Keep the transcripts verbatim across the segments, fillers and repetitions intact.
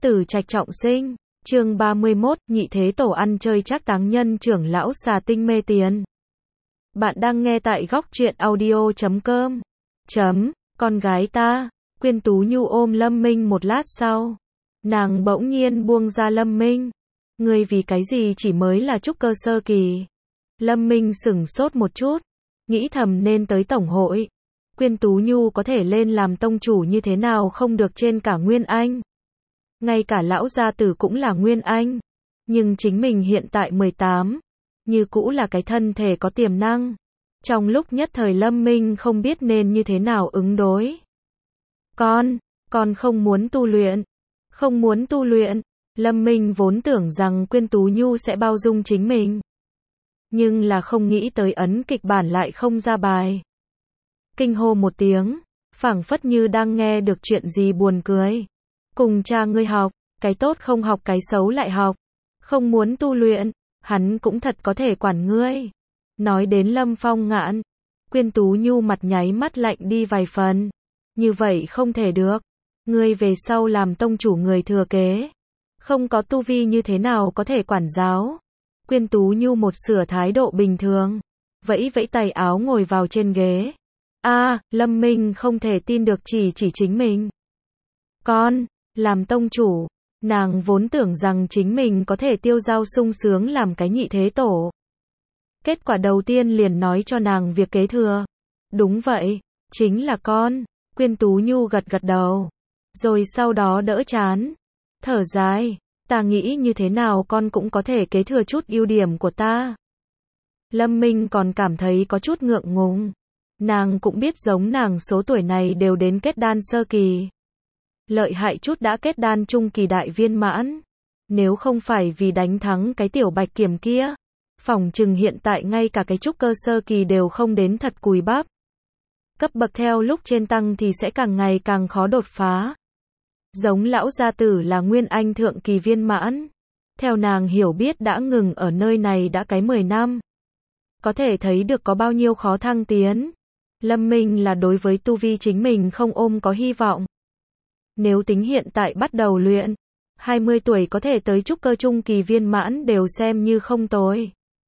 Tử trạch trọng sinh, chương ba mươi mốt, nhị thế tổ ăn chơi chắc táng nhân trưởng lão xà tinh mê tiền. Bạn đang nghe tại góc truyện audio chấm com. Chấm, con gái ta, Quyên Tú Nhu ôm Lâm Minh một lát sau. Nàng bỗng nhiên buông ra Lâm Minh. Ngươi vì cái gì chỉ mới là trúc cơ sơ kỳ? Lâm Minh sửng sốt một chút, nghĩ thầm nên tới tổng hội. Quyên Tú Nhu có thể lên làm tông chủ như thế nào không được trên cả Nguyên Anh. Ngay cả lão gia tử cũng là Nguyên Anh. Nhưng chính mình hiện tại mười tám, như cũ là cái thân thể có tiềm năng. Trong lúc nhất thời Lâm Minh không biết nên như thế nào ứng đối. Con, con không muốn tu luyện. Không muốn tu luyện. Lâm Minh vốn tưởng rằng Quyên Tú Nhu sẽ bao dung chính mình. Nhưng là không nghĩ tới ấn kịch bản lại không ra bài. Kinh hô một tiếng, phảng phất như đang nghe được chuyện gì buồn cười. Cùng cha ngươi học, cái tốt không học cái xấu lại học. Không muốn tu luyện, hắn cũng thật có thể quản ngươi. Nói đến Lâm Phong Ngạn, Quyên Tú Nhu mặt nháy mắt lạnh đi vài phần. Như vậy không thể được. Ngươi về sau làm tông chủ người thừa kế. Không có tu vi như thế nào có thể quản giáo. Quyên Tú Nhu một sửa thái độ bình thường. Vẫy vẫy tay áo ngồi vào trên ghế. A, à, Lâm Minh không thể tin được chỉ chỉ chính mình. Con, làm tông chủ, nàng vốn tưởng rằng chính mình có thể tiêu dao sung sướng làm cái nhị thế tổ. Kết quả đầu tiên liền nói cho nàng việc kế thừa. Đúng vậy, chính là con. Quyên Tú Nhu gật gật đầu. Rồi sau đó đỡ chán. Thở dài, ta nghĩ như thế nào con cũng có thể kế thừa chút ưu điểm của ta. Lâm Minh còn cảm thấy có chút ngượng ngùng. Nàng cũng biết giống nàng số tuổi này đều đến kết đan sơ kỳ. Lợi hại chút đã kết đan trung kỳ đại viên mãn. Nếu không phải vì đánh thắng cái tiểu bạch kiểm kia, phỏng chừng hiện tại ngay cả cái trúc cơ sơ kỳ đều không đến thật cùi bắp. Cấp bậc theo lúc trên tăng thì sẽ càng ngày càng khó đột phá. Giống lão gia tử là Nguyên Anh thượng kỳ viên mãn. Theo nàng hiểu biết đã ngừng ở nơi này đã cái mười năm. Có thể thấy được có bao nhiêu khó thăng tiến. Lâm Minh là đối với tu vi chính mình không ôm có hy vọng. Nếu tính hiện tại bắt đầu luyện, hai mươi tuổi có thể tới trúc cơ trung kỳ viên mãn đều xem như không tồi.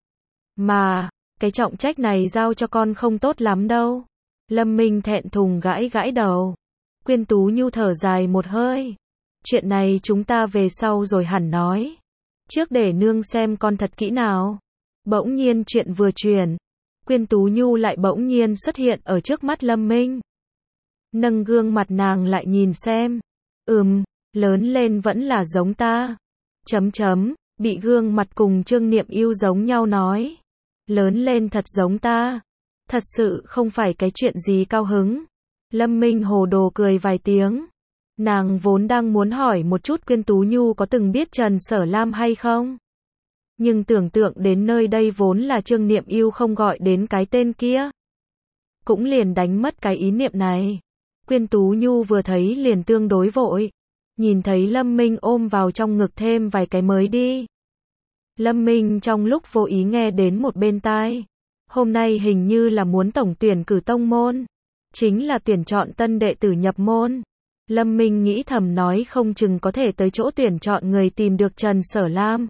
Mà, cái trọng trách này giao cho con không tốt lắm đâu. Lâm Minh thẹn thùng gãi gãi đầu. Quyên Tú Nhu thở dài một hơi. Chuyện này chúng ta về sau rồi hẳn nói. Trước để nương xem con thật kỹ nào. Bỗng nhiên chuyện vừa chuyển. Quyên Tú Nhu lại bỗng nhiên xuất hiện ở trước mắt Lâm Minh. Nâng gương mặt nàng lại nhìn xem. Ừm, lớn lên vẫn là giống ta. Chấm chấm, bị gương mặt cùng Trương Niệm Yêu giống nhau nói. Lớn lên thật giống ta. Thật sự không phải cái chuyện gì cao hứng. Lâm Minh hồ đồ cười vài tiếng. Nàng vốn đang muốn hỏi một chút Quyên Tú Nhu có từng biết Trần Sở Lam hay không. Nhưng tưởng tượng đến nơi đây vốn là Trương Niệm Yêu không gọi đến cái tên kia. Cũng liền đánh mất cái ý niệm này. Quyên Tú Nhu vừa thấy liền tương đối vội. Nhìn thấy Lâm Minh ôm vào trong ngực thêm vài cái mới đi. Lâm Minh trong lúc vô ý nghe đến một bên tai. Hôm nay hình như là muốn tổng tuyển cử tông môn. Chính là tuyển chọn tân đệ tử nhập môn. Lâm Minh nghĩ thầm nói không chừng có thể tới chỗ tuyển chọn người tìm được Trần Sở Lam.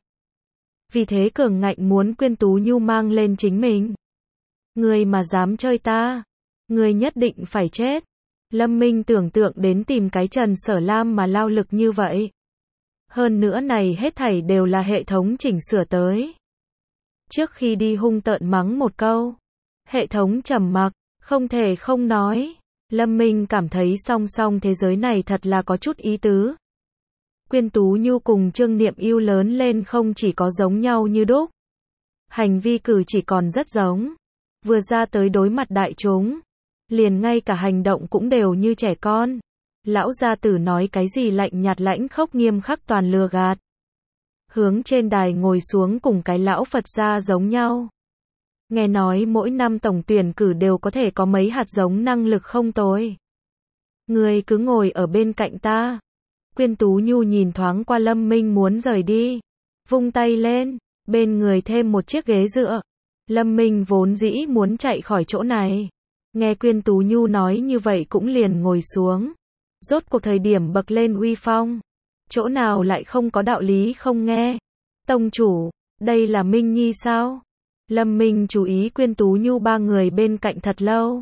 Vì thế cường ngạnh muốn Quyên Tú Nhu mang lên chính mình. Người mà dám chơi ta, người nhất định phải chết. Lâm Minh tưởng tượng đến tìm cái Trần Sở Lam mà lao lực như vậy. Hơn nữa này hết thảy đều là hệ thống chỉnh sửa tới. Trước khi đi hung tợn mắng một câu. Hệ thống trầm mặc, không thể không nói. Lâm Minh cảm thấy song song thế giới này thật là có chút ý tứ. Quyên Tú Nhu cùng Trương Niệm Yêu lớn lên không chỉ có giống nhau như đúc. Hành vi cử chỉ còn rất giống. Vừa ra tới đối mặt đại chúng. Liền ngay cả hành động cũng đều như trẻ con. Lão gia tử nói cái gì lạnh nhạt lãnh khốc nghiêm khắc toàn lừa gạt. Hướng trên đài ngồi xuống cùng cái lão Phật gia giống nhau. Nghe nói mỗi năm tổng tuyển cử đều có thể có mấy hạt giống năng lực không tồi. Người cứ ngồi ở bên cạnh ta. Quyên Tú Nhu nhìn thoáng qua Lâm Minh muốn rời đi. Vung tay lên, bên người thêm một chiếc ghế dựa. Lâm Minh vốn dĩ muốn chạy khỏi chỗ này. Nghe Quyên Tú Nhu nói như vậy cũng liền ngồi xuống. Rốt cuộc thời điểm bậc lên uy phong. Chỗ nào lại không có đạo lý không nghe? Tông chủ, đây là Minh Nhi sao? Lâm Minh chú ý Quyên Tú Nhu ba người bên cạnh thật lâu.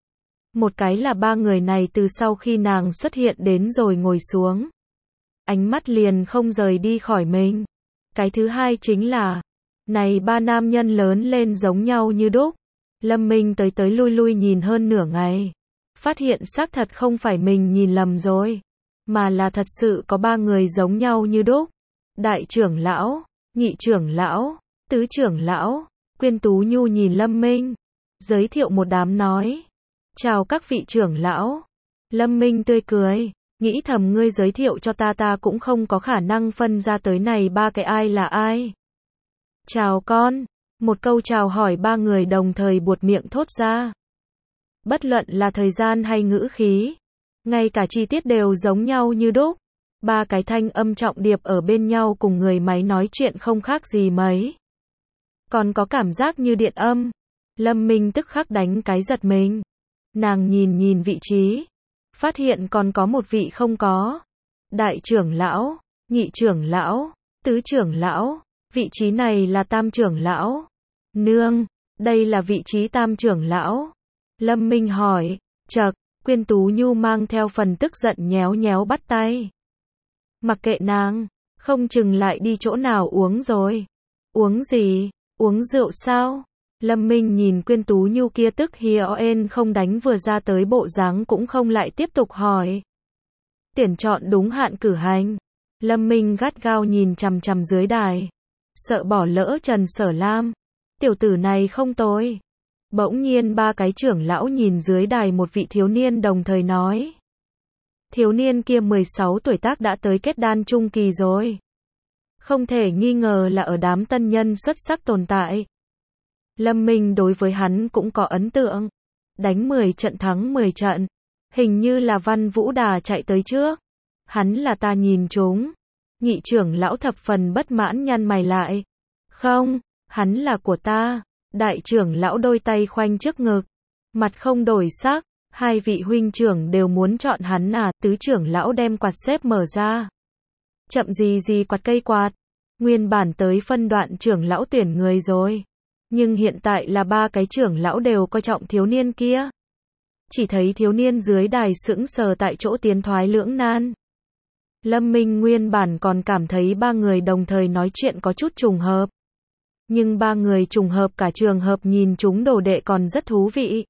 Một cái là ba người này từ sau khi nàng xuất hiện đến rồi ngồi xuống. Ánh mắt liền không rời đi khỏi mình. Cái thứ hai chính là, này ba nam nhân lớn lên giống nhau như đúc. Lâm Minh tới tới lui lui nhìn hơn nửa ngày. Phát hiện xác thật không phải mình nhìn lầm rồi. Mà là thật sự có ba người giống nhau như đúc. Đại trưởng lão, nhị trưởng lão, tứ trưởng lão. Quyên Tú Nhu nhìn Lâm Minh. Giới thiệu một đám nói. Chào các vị trưởng lão. Lâm Minh tươi cười. Nghĩ thầm ngươi giới thiệu cho ta ta cũng không có khả năng phân ra tới này ba cái ai là ai. Chào con. Một câu chào hỏi ba người đồng thời buột miệng thốt ra. Bất luận là thời gian hay ngữ khí. Ngay cả chi tiết đều giống nhau như đúc. Ba cái thanh âm trọng điệp ở bên nhau cùng người máy nói chuyện không khác gì mấy. Còn có cảm giác như điện âm. Lâm Minh tức khắc đánh cái giật mình. Nàng nhìn nhìn vị trí. Phát hiện còn có một vị không có. Đại trưởng lão, nhị trưởng lão, tứ trưởng lão. Vị trí này là tam trưởng lão. Nương, đây là vị trí tam trưởng lão. Lâm Minh hỏi. Chậc, Quyên Tú Nhu mang theo phần tức giận nhéo nhéo bắt tay. Mặc kệ nàng, không chừng lại đi chỗ nào uống rồi. Uống gì? Uống rượu sao? Lâm Minh nhìn Quyên Tú Nhu kia tức hien không đánh vừa ra tới bộ dáng cũng không lại tiếp tục hỏi. Tuyển chọn đúng hạn cử hành. Lâm Minh gắt gao nhìn chằm chằm dưới đài. Sợ bỏ lỡ Trần Sở Lam. Tiểu tử này không tồi. Bỗng nhiên ba cái trưởng lão nhìn dưới đài một vị thiếu niên đồng thời nói. Thiếu niên kia mười sáu tuổi tác đã tới kết đan trung kỳ rồi. Không thể nghi ngờ là ở đám tân nhân xuất sắc tồn tại. Lâm Minh đối với hắn cũng có ấn tượng. Đánh mười trận thắng mười trận. Hình như là Văn Vũ Đà chạy tới trước. Hắn là ta nhìn chúng. Nhị trưởng lão thập phần bất mãn nhăn mày lại. Không, hắn là của ta. Đại trưởng lão đôi tay khoanh trước ngực. Mặt không đổi sắc. Hai vị huynh trưởng đều muốn chọn hắn à. Tứ trưởng lão đem quạt xếp mở ra. Chậm gì gì quạt cây quạt. Nguyên bản tới phân đoạn trưởng lão tuyển người rồi. Nhưng hiện tại là ba cái trưởng lão đều coi trọng thiếu niên kia. Chỉ thấy thiếu niên dưới đài sững sờ tại chỗ tiến thoái lưỡng nan. Lâm Minh nguyên bản còn cảm thấy ba người đồng thời nói chuyện có chút trùng hợp. Nhưng ba người trùng hợp cả trường hợp nhìn chúng đồ đệ còn rất thú vị.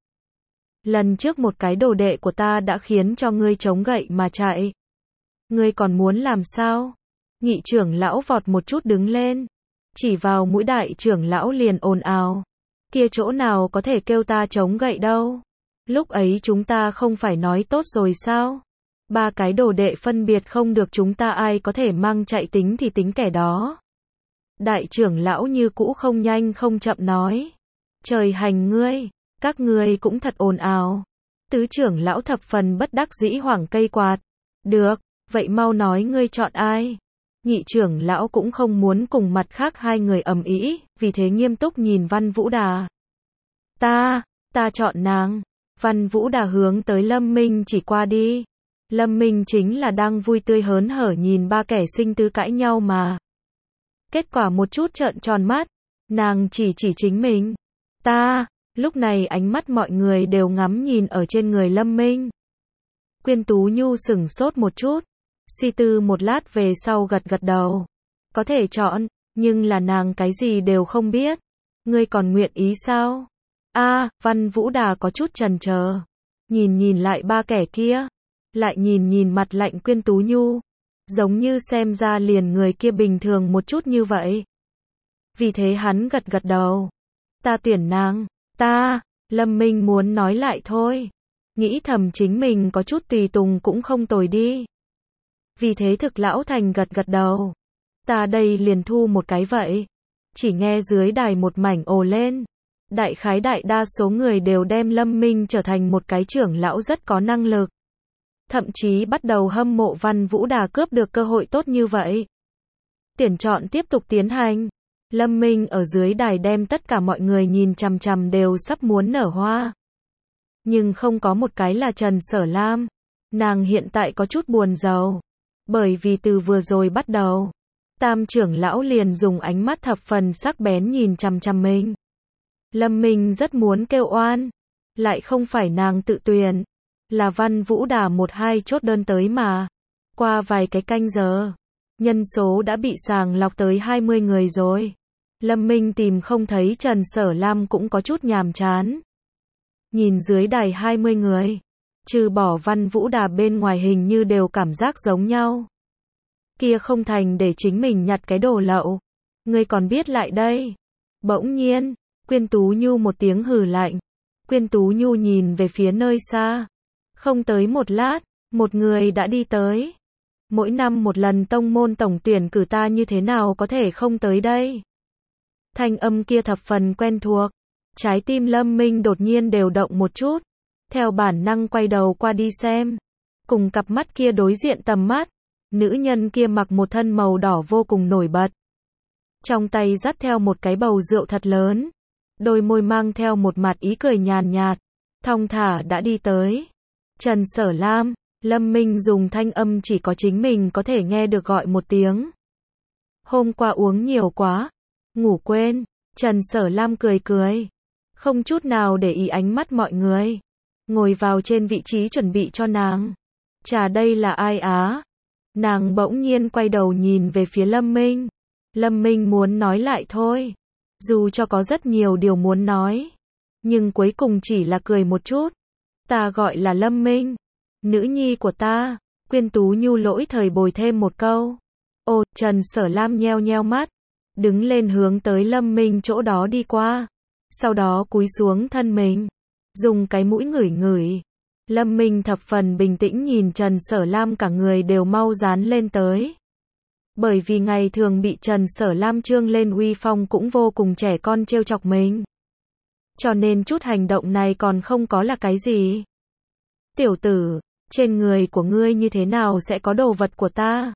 Lần trước một cái đồ đệ của ta đã khiến cho ngươi chống gậy mà chạy. Ngươi còn muốn làm sao? Nhị trưởng lão vọt một chút đứng lên. Chỉ vào mũi đại trưởng lão liền ồn ào. Kia chỗ nào có thể kêu ta chống gậy đâu. Lúc ấy chúng ta không phải nói tốt rồi sao? Ba cái đồ đệ phân biệt không được chúng ta ai có thể mang chạy tính thì tính kẻ đó. Đại trưởng lão như cũ không nhanh không chậm nói. Trời hành ngươi, các ngươi cũng thật ồn ào. Tứ trưởng lão thập phần bất đắc dĩ hoảng cây quạt. Được, vậy mau nói ngươi chọn ai? Nhị trưởng lão cũng không muốn cùng mặt khác hai người ầm ĩ, vì thế nghiêm túc nhìn Văn Vũ Đà. Ta, ta chọn nàng. Văn Vũ Đà hướng tới Lâm Minh chỉ qua đi. Lâm Minh chính là đang vui tươi hớn hở nhìn ba kẻ sinh tứ cãi nhau mà. Kết quả một chút trợn tròn mắt. Nàng chỉ chỉ chính mình. Ta, lúc này ánh mắt mọi người đều ngắm nhìn ở trên người Lâm Minh. Quyên Tú Nhu sửng sốt một chút. Suy tư một lát về sau gật gật đầu. Có thể chọn, nhưng là nàng cái gì đều không biết. Ngươi còn nguyện ý sao? A, à, Văn Vũ Đà có chút chần chờ. Nhìn nhìn lại ba kẻ kia. Lại nhìn nhìn mặt lạnh Quyên Tú Nhu. Giống như xem ra liền người kia bình thường một chút như vậy. Vì thế hắn gật gật đầu. Ta tuyển nàng. Ta, Lâm Minh muốn nói lại thôi. Nghĩ thầm chính mình có chút tùy tùng cũng không tồi đi. Vì thế thực lão thành gật gật đầu. Ta đây liền thu một cái vậy. Chỉ nghe dưới đài một mảnh ồ lên. Đại khái đại đa số người đều đem Lâm Minh trở thành một cái trưởng lão rất có năng lực. Thậm chí bắt đầu hâm mộ Văn Vũ Đà cướp được cơ hội tốt như vậy. Tuyển chọn tiếp tục tiến hành. Lâm Minh ở dưới đài đem tất cả mọi người nhìn chằm chằm đều sắp muốn nở hoa. Nhưng không có một cái là Trần Sở Lam. Nàng hiện tại có chút buồn rầu. Bởi vì từ vừa rồi bắt đầu, Tam trưởng lão liền dùng ánh mắt thập phần sắc bén nhìn chằm chằm mình. Lâm Minh rất muốn kêu oan, lại không phải nàng tự tuyển, là Văn Vũ Đà một hai chốt đơn tới mà. Qua vài cái canh giờ, nhân số đã bị sàng lọc tới hai mươi người rồi. Lâm Minh tìm không thấy Trần Sở Lam cũng có chút nhàm chán. Nhìn dưới đài hai mươi người, trừ bỏ Văn Vũ Đà bên ngoài hình như đều cảm giác giống nhau. Kia không thành để chính mình nhặt cái đồ lậu. Ngươi còn biết lại đây. Bỗng nhiên, Quyên Tú Nhu một tiếng hừ lạnh. Quyên Tú Nhu nhìn về phía nơi xa. Không tới một lát, một người đã đi tới. Mỗi năm một lần tông môn tổng tuyển cử ta như thế nào có thể không tới đây. Thanh âm kia thập phần quen thuộc. Trái tim Lâm Minh đột nhiên đều động một chút. Theo bản năng quay đầu qua đi xem. Cùng cặp mắt kia đối diện tầm mắt. Nữ nhân kia mặc một thân màu đỏ vô cùng nổi bật. Trong tay dắt theo một cái bầu rượu thật lớn. Đôi môi mang theo một mặt ý cười nhàn nhạt. Thong thả đã đi tới. Trần Sở Lam. Lâm Minh dùng thanh âm chỉ có chính mình có thể nghe được gọi một tiếng. Hôm qua uống nhiều quá. Ngủ quên. Trần Sở Lam cười cười. Không chút nào để ý ánh mắt mọi người. Ngồi vào trên vị trí chuẩn bị cho nàng. Chà, đây là ai á? Nàng bỗng nhiên quay đầu nhìn về phía Lâm Minh. Lâm Minh muốn nói lại thôi. Dù cho có rất nhiều điều muốn nói. Nhưng cuối cùng chỉ là cười một chút. Ta gọi là Lâm Minh. Nữ nhi của ta. Quyên Tú Nhu lỗi thời bồi thêm một câu. Ồ, Trần Sở Lam nheo nheo mắt. Đứng lên hướng tới Lâm Minh chỗ đó đi qua. Sau đó cúi xuống thân mình. Dùng cái mũi ngửi ngửi. Lâm Minh thập phần bình tĩnh nhìn Trần Sở Lam cả người đều mau dán lên tới. Bởi vì ngày thường bị Trần Sở Lam trương lên uy phong cũng vô cùng trẻ con trêu chọc mình. Cho nên chút hành động này còn không có là cái gì. Tiểu tử, trên người của ngươi như thế nào sẽ có đồ vật của ta?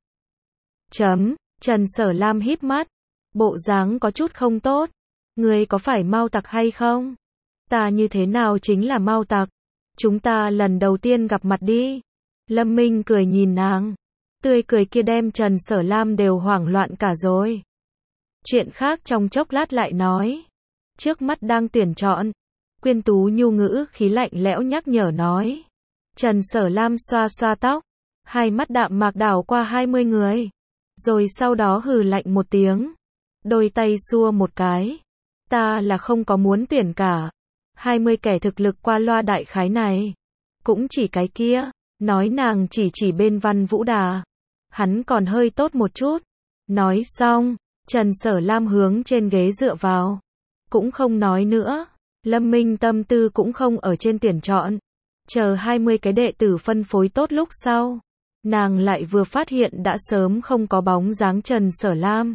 Chấm, Trần Sở Lam híp mắt. Bộ dáng có chút không tốt. Ngươi có phải Mao Tặc hay không? Ta như thế nào chính là Mao Tặc? Chúng ta lần đầu tiên gặp mặt đi. Lâm Minh cười nhìn nàng. Tươi cười kia đem Trần Sở Lam đều hoảng loạn cả rồi. Chuyện khác trong chốc lát lại nói. Trước mắt đang tuyển chọn. Quyên Tú Nhu ngữ khí lạnh lẽo nhắc nhở nói. Trần Sở Lam xoa xoa tóc. Hai mắt đạm mạc đảo qua hai mươi người. Rồi sau đó hừ lạnh một tiếng. Đôi tay xua một cái. Ta là không có muốn tuyển cả. hai mươi kẻ thực lực qua loa đại khái này. Cũng chỉ cái kia. Nói nàng chỉ chỉ bên Văn Vũ Đà. Hắn còn hơi tốt một chút. Nói xong, Trần Sở Lam hướng trên ghế dựa vào. Cũng không nói nữa. Lâm Minh tâm tư cũng không ở trên tuyển chọn. Chờ hai mươi cái đệ tử phân phối tốt lúc sau. Nàng lại vừa phát hiện đã sớm không có bóng dáng Trần Sở Lam.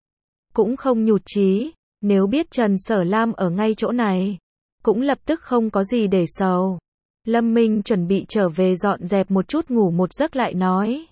Cũng không nhụt chí. Nếu biết Trần Sở Lam ở ngay chỗ này. Cũng lập tức không có gì để sầu. Lâm Minh chuẩn bị trở về dọn dẹp một chút ngủ một giấc lại nói.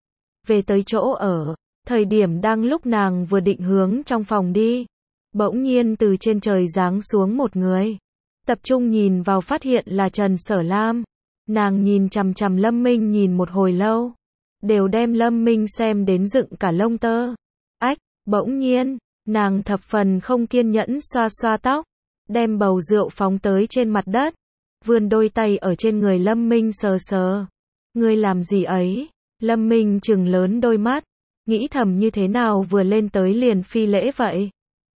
Về tới chỗ ở, thời điểm đang lúc nàng vừa định hướng trong phòng đi. Bỗng nhiên từ trên trời giáng xuống một người. Tập trung nhìn vào phát hiện là Trần Sở Lam. Nàng nhìn chằm chằm Lâm Minh nhìn một hồi lâu. Đều đem Lâm Minh xem đến dựng cả lông tơ. Ách, bỗng nhiên, nàng thập phần không kiên nhẫn xoa xoa tóc. Đem bầu rượu phóng tới trên mặt đất. Vươn đôi tay ở trên người Lâm Minh sờ sờ. Ngươi làm gì ấy? Lâm Minh trừng lớn đôi mắt. Nghĩ thầm như thế nào vừa lên tới liền phi lễ vậy?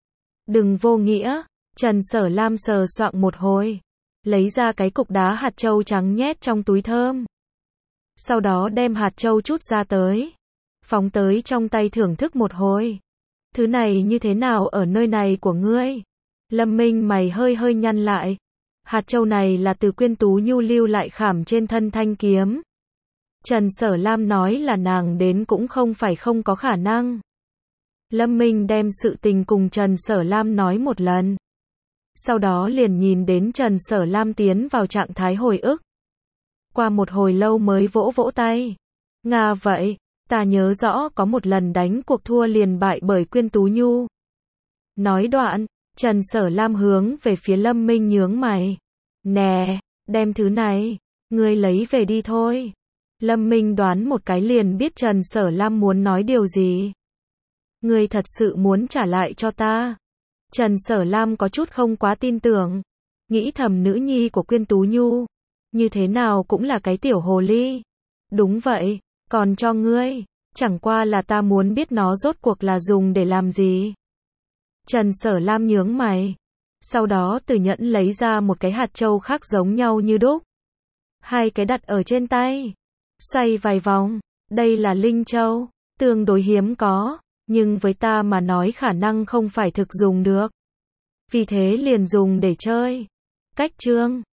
Đừng vô nghĩa. Trần Sở Lam sờ soạng một hồi. Lấy ra cái cục đá hạt châu trắng nhét trong túi thơm. Sau đó đem hạt châu chút ra tới. Phóng tới trong tay thưởng thức một hồi. Thứ này như thế nào ở nơi này của ngươi? Lâm Minh mày hơi hơi nhăn lại. Hạt châu này là từ Quyên Tú Nhu lưu lại khảm trên thân thanh kiếm. Trần Sở Lam nói là nàng đến cũng không phải không có khả năng. Lâm Minh đem sự tình cùng Trần Sở Lam nói một lần. Sau đó liền nhìn đến Trần Sở Lam tiến vào trạng thái hồi ức. Qua một hồi lâu mới vỗ vỗ tay. Nga vậy, ta nhớ rõ có một lần đánh cuộc thua liền bại bởi Quyên Tú Nhu. Nói đoạn, Trần Sở Lam hướng về phía Lâm Minh nhướng mày. Nè, đem thứ này, ngươi lấy về đi thôi. Lâm Minh đoán một cái liền biết Trần Sở Lam muốn nói điều gì. Ngươi thật sự muốn trả lại cho ta? Trần Sở Lam có chút không quá tin tưởng. Nghĩ thầm nữ nhi của Quyên Tú Nhu. Như thế nào cũng là cái tiểu hồ ly. Đúng vậy, còn cho ngươi. Chẳng qua là ta muốn biết nó rốt cuộc là dùng để làm gì. Trần Sở Lam nhướng mày. Sau đó từ nhẫn lấy ra một cái hạt châu khác giống nhau như đúc. Hai cái đặt ở trên tay. Xoay vài vòng. Đây là linh châu. Tương đối hiếm có. Nhưng với ta mà nói khả năng không phải thực dùng được. Vì thế liền dùng để chơi. Cách chương